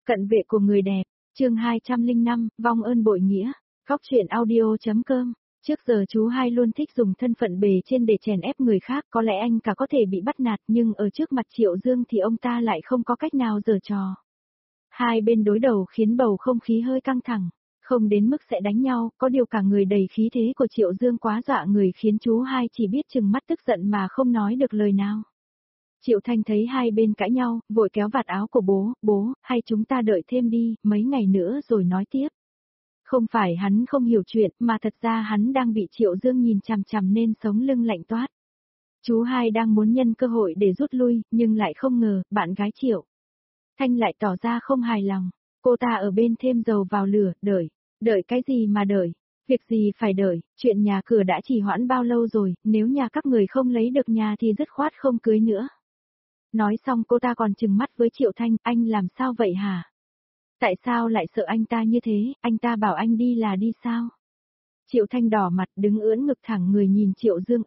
Cận vệ của người đẹp, chương 205, vong ơn bội nghĩa, Góc truyện audio.com. Trước giờ chú hai luôn thích dùng thân phận bề trên để chèn ép người khác, có lẽ anh cả có thể bị bắt nạt nhưng ở trước mặt Triệu Dương thì ông ta lại không có cách nào giở trò. Hai bên đối đầu khiến bầu không khí hơi căng thẳng, không đến mức sẽ đánh nhau, có điều cả người đầy khí thế của Triệu Dương quá dọa người khiến chú hai chỉ biết trừng mắt tức giận mà không nói được lời nào. Triệu Thanh thấy hai bên cãi nhau, vội kéo vạt áo của bố, hay chúng ta đợi thêm đi, mấy ngày nữa rồi nói tiếp. Không phải hắn không hiểu chuyện, mà thật ra hắn đang bị Triệu Dương nhìn chằm chằm nên sống lưng lạnh toát. Chú hai đang muốn nhân cơ hội để rút lui, nhưng lại không ngờ, bạn gái Triệu Thanh lại tỏ ra không hài lòng. Cô ta ở bên thêm dầu vào lửa, đợi cái gì mà đợi, việc gì phải đợi, chuyện nhà cửa đã trì hoãn bao lâu rồi, nếu nhà các người không lấy được nhà thì dứt khoát không cưới nữa. Nói xong cô ta còn trừng mắt với Triệu Thanh, anh làm sao vậy hả? Tại sao lại sợ anh ta như thế, anh ta bảo anh đi là đi sao? Triệu Thanh đỏ mặt đứng ưỡn ngực thẳng người nhìn Triệu Dương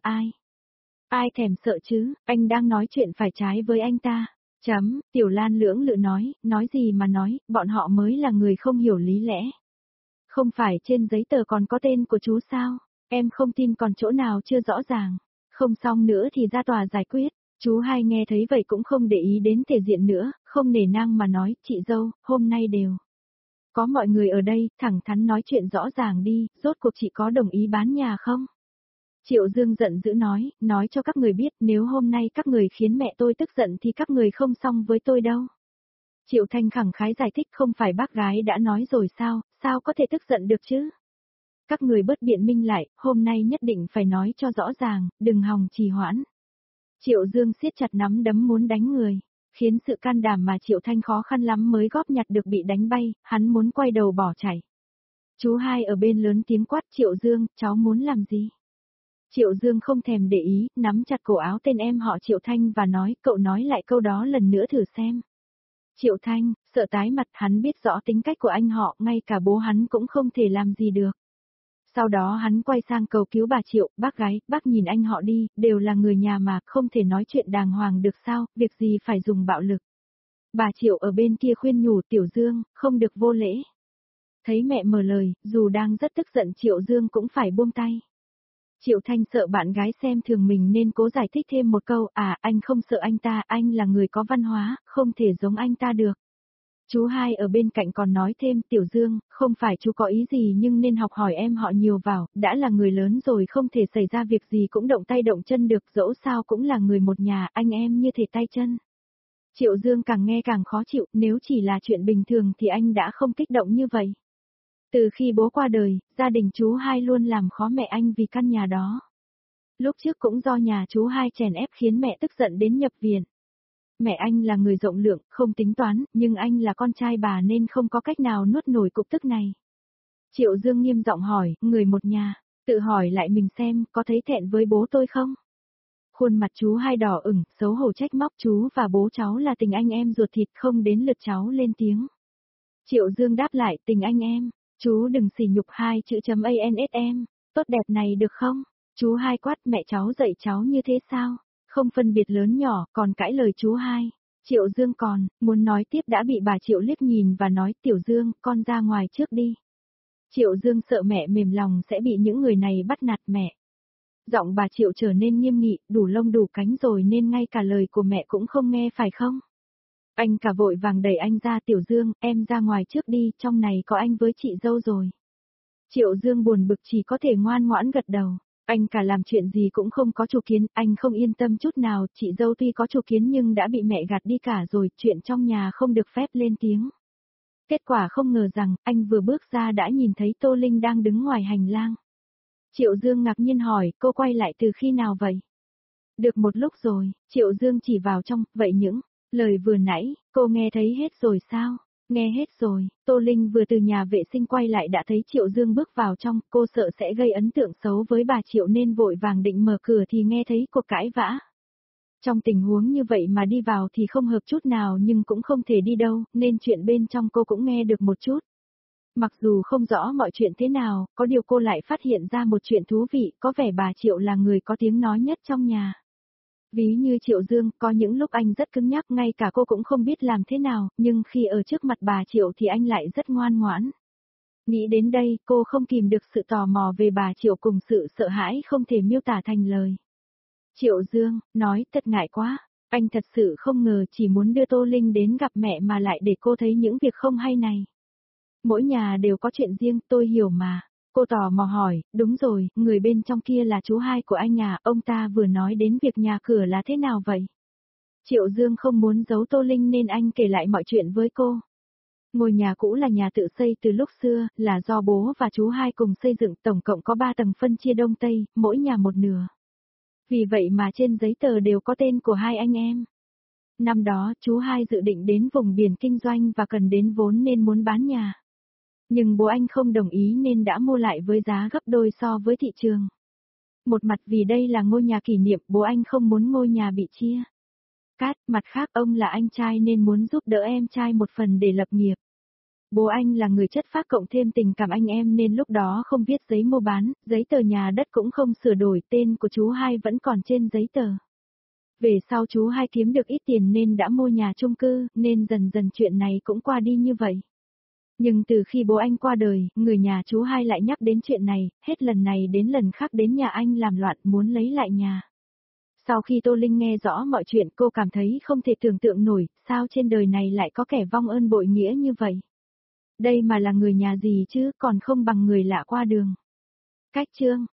ai thèm sợ chứ, anh đang nói chuyện phải trái với anh ta. Tiểu Lan lưỡng lự nói gì mà nói, bọn họ mới là người không hiểu lý lẽ. Không phải trên giấy tờ còn có tên của chú sao, em không tin còn chỗ nào chưa rõ ràng, không xong nữa thì ra tòa giải quyết. Chú hai nghe thấy vậy cũng không để ý đến thể diện nữa, không nể nang mà nói, chị dâu, hôm nay đều có mọi người ở đây, thẳng thắn nói chuyện rõ ràng đi, rốt cuộc chị có đồng ý bán nhà không? Triệu Dương giận dữ nói cho các người biết nếu hôm nay các người khiến mẹ tôi tức giận thì các người không xong với tôi đâu. Triệu Thanh khẳng khái giải thích không phải bác gái đã nói rồi sao có thể tức giận được chứ? Các người bớt biện minh lại, hôm nay nhất định phải nói cho rõ ràng, đừng hòng trì hoãn. Triệu Dương siết chặt nắm đấm muốn đánh người, khiến sự can đảm mà Triệu Thanh khó khăn lắm mới góp nhặt được bị đánh bay, hắn muốn quay đầu bỏ chạy. Chú hai ở bên lớn tiếng quát Triệu Dương, cháu muốn làm gì? Triệu Dương không thèm để ý, nắm chặt cổ áo tên em họ Triệu Thanh và nói, cậu nói lại câu đó lần nữa thử xem. Triệu Thanh, sợ tái mặt, hắn biết rõ tính cách của anh họ, ngay cả bố hắn cũng không thể làm gì được. Sau đó hắn quay sang cầu cứu bà Triệu, bác gái, bác nhìn anh họ đi, đều là người nhà mà, không thể nói chuyện đàng hoàng được sao, việc gì phải dùng bạo lực. Bà Triệu ở bên kia khuyên nhủ Tiểu Dương, không được vô lễ. Thấy mẹ mở lời, dù đang rất tức giận Triệu Dương cũng phải buông tay. Triệu Thanh sợ bạn gái xem thường mình nên cố giải thích thêm một câu, anh không sợ anh ta, anh là người có văn hóa, không thể giống anh ta được. Chú hai ở bên cạnh còn nói thêm, Tiểu Dương, không phải chú có ý gì nhưng nên học hỏi em họ nhiều vào, đã là người lớn rồi không thể xảy ra việc gì cũng động tay động chân được, dẫu sao cũng là người một nhà, anh em như thể tay chân. Triệu Dương càng nghe càng khó chịu, nếu chỉ là chuyện bình thường thì anh đã không kích động như vậy. Từ khi bố qua đời, gia đình chú hai luôn làm khó mẹ anh vì căn nhà đó. Lúc trước cũng do nhà chú hai chèn ép khiến mẹ tức giận đến nhập viện. Mẹ anh là người rộng lượng, không tính toán, nhưng anh là con trai bà nên không có cách nào nuốt nổi cục tức này. Triệu Dương nghiêm giọng hỏi, người một nhà, tự hỏi lại mình xem, có thấy thẹn với bố tôi không? Khuôn mặt chú hai đỏ ửng, xấu hổ trách móc chú và bố cháu là tình anh em ruột thịt không đến lượt cháu lên tiếng. Triệu Dương đáp lại, tình anh em, chú đừng sỉ nhục hai chữ ANSM, tốt đẹp này được không? Chú hai quát mẹ cháu dạy cháu như thế sao? Không phân biệt lớn nhỏ, còn cãi lời chú hai. Triệu Dương còn, muốn nói tiếp đã bị bà Triệu liếc nhìn và nói Tiểu Dương, con ra ngoài trước đi. Triệu Dương sợ mẹ mềm lòng sẽ bị những người này bắt nạt mẹ. Giọng bà Triệu trở nên nghiêm nghị, đủ lông đủ cánh rồi nên ngay cả lời của mẹ cũng không nghe phải không? Anh cả vội vàng đẩy anh ra Tiểu Dương, em ra ngoài trước đi, trong này có anh với chị dâu rồi. Triệu Dương buồn bực chỉ có thể ngoan ngoãn gật đầu. Anh cả làm chuyện gì cũng không có chủ kiến, anh không yên tâm chút nào, chị dâu tuy có chủ kiến nhưng đã bị mẹ gạt đi cả rồi, chuyện trong nhà không được phép lên tiếng. Kết quả không ngờ rằng, anh vừa bước ra đã nhìn thấy Tô Linh đang đứng ngoài hành lang. Triệu Dương ngạc nhiên hỏi, cô quay lại từ khi nào vậy? Được một lúc rồi, Triệu Dương chỉ vào trong, vậy những lời vừa nãy, cô nghe thấy hết rồi sao? Nghe hết rồi, Tô Linh vừa từ nhà vệ sinh quay lại đã thấy Triệu Dương bước vào trong, cô sợ sẽ gây ấn tượng xấu với bà Triệu nên vội vàng định mở cửa thì nghe thấy cuộc cãi vã. Trong tình huống như vậy mà đi vào thì không hợp chút nào nhưng cũng không thể đi đâu, nên chuyện bên trong cô cũng nghe được một chút. Mặc dù không rõ mọi chuyện thế nào, có điều cô lại phát hiện ra một chuyện thú vị, có vẻ bà Triệu là người có tiếng nói nhất trong nhà. Ví như Triệu Dương, có những lúc anh rất cứng nhắc, ngay cả cô cũng không biết làm thế nào, nhưng khi ở trước mặt bà Triệu thì anh lại rất ngoan ngoãn. Nghĩ đến đây, cô không kìm được sự tò mò về bà Triệu cùng sự sợ hãi không thể miêu tả thành lời. Triệu Dương, nói thật ngại quá, anh thật sự không ngờ chỉ muốn đưa Tô Linh đến gặp mẹ mà lại để cô thấy những việc không hay này. Mỗi nhà đều có chuyện riêng, tôi hiểu mà. Cô tò mò hỏi, đúng rồi, người bên trong kia là chú hai của anh à, ông ta vừa nói đến việc nhà cửa là thế nào vậy? Triệu Dương không muốn giấu Tô Linh nên anh kể lại mọi chuyện với cô. Ngôi nhà cũ là nhà tự xây từ lúc xưa, là do bố và chú hai cùng xây dựng, tổng cộng có 3 tầng phân chia đông tây, mỗi nhà một nửa. Vì vậy mà trên giấy tờ đều có tên của hai anh em. Năm đó, chú hai dự định đến vùng biển kinh doanh và cần đến vốn nên muốn bán nhà. Nhưng bố anh không đồng ý nên đã mua lại với giá gấp đôi so với thị trường. Một mặt vì đây là ngôi nhà kỷ niệm, bố anh không muốn ngôi nhà bị chia cát, mặt khác ông là anh trai nên muốn giúp đỡ em trai một phần để lập nghiệp. Bố anh là người chất phác cộng thêm tình cảm anh em nên lúc đó không viết giấy mua bán, giấy tờ nhà đất cũng không sửa đổi, tên của chú hai vẫn còn trên giấy tờ. Về sau chú hai kiếm được ít tiền nên đã mua nhà chung cư, nên dần dần chuyện này cũng qua đi như vậy. Nhưng từ khi bố anh qua đời, người nhà chú hai lại nhắc đến chuyện này, hết lần này đến lần khác đến nhà anh làm loạn muốn lấy lại nhà. Sau khi Tô Linh nghe rõ mọi chuyện cô cảm thấy không thể tưởng tượng nổi, sao trên đời này lại có kẻ vong ơn bội nghĩa như vậy. Đây mà là người nhà gì chứ, còn không bằng người lạ qua đường. Cách chương